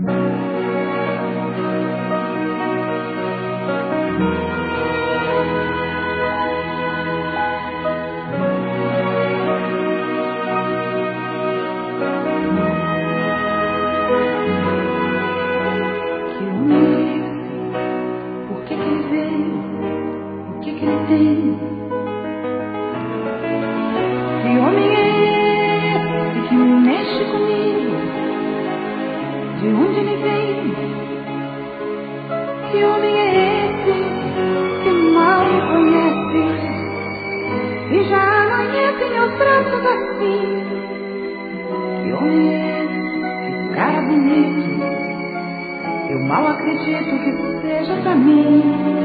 Que homem é esse que mexe comigo? De onde ele vem? Que homem é esse que mal me conhece e já amanhece meus braços assim? Que homem é esse? Que cara bonito, eu mal acredito que seja pra mim.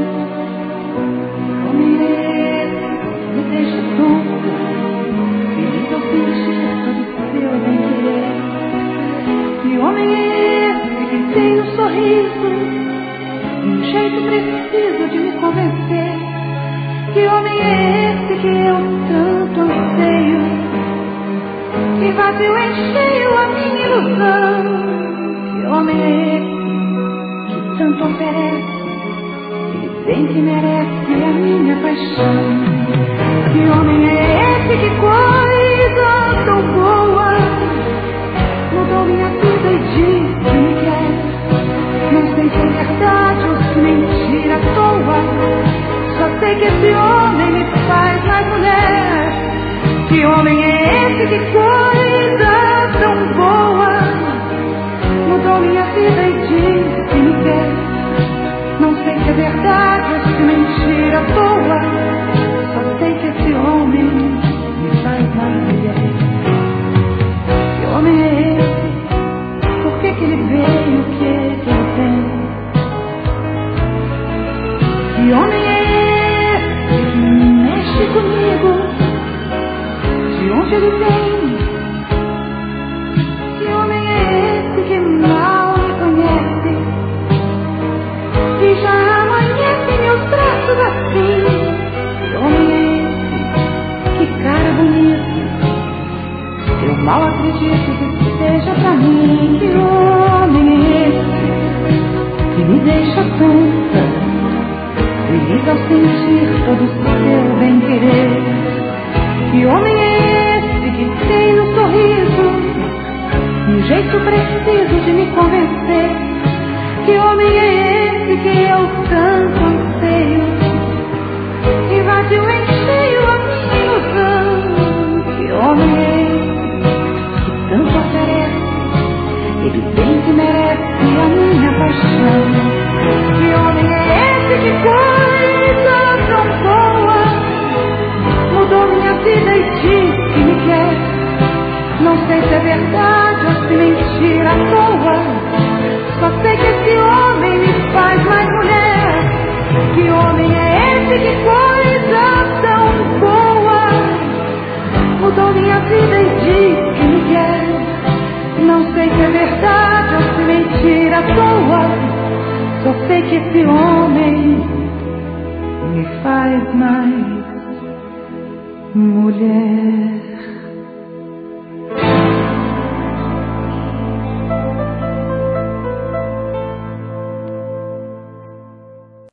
Que homem é esse que me deixa tonta, feliz ao sentir todo seu bem-querer? Que homem é esse que tem um sorriso e um jeito preciso de me convencer? Que homem é esse que eu tanto anseio, que vazio encheu a minha ilusão? Que homem é esse que tanto oferece, ele bem que merece a minha paixão? Que homem é esse que coisa tão boa mudou minha vida e diz que me quer? Não sei se é verdade ou se mentira à toa, só sei que esse homem me faz mais mulher. Que homem é esse que coisa tão boa mudou minha vida e diz que me quer? Não sei se é verdade ou se mentira à toa, só sei que esse homem me faz mais mulher. Que homem é esse? Por que ele veio? O que ele tem? Que homem é esse que mexe comigo? De onde ele vem? Que homem é esse que mal me conhece e já amanhece meus braços assim? Que homem é esse? Que cara bonita, eu mal acredito que seja pra mim. Que homem é esse que me deixa tonta, feliz ao sentir todo o seu bem-querer? Que homem é esse que tem um sorriso e um jeito preciso de me convencer? Que homem é esse que eu tanto anseio, que vazio encheu a minha ilusão? Que homem é esse que tanto oferece, ele bem que merece a minha paixão? Que homem é esse que coisa tão boa mudou minha vida e diz que me quer? Não sei se é verdade ou se mentira à toa, só sei que esse homem me faz mais mulher. Que homem é esse que coisa tão boa mudou minha vida e diz que me quer? Não sei se é verdade ou se mentira à toa, só sei que esse homem me faz mais mulher.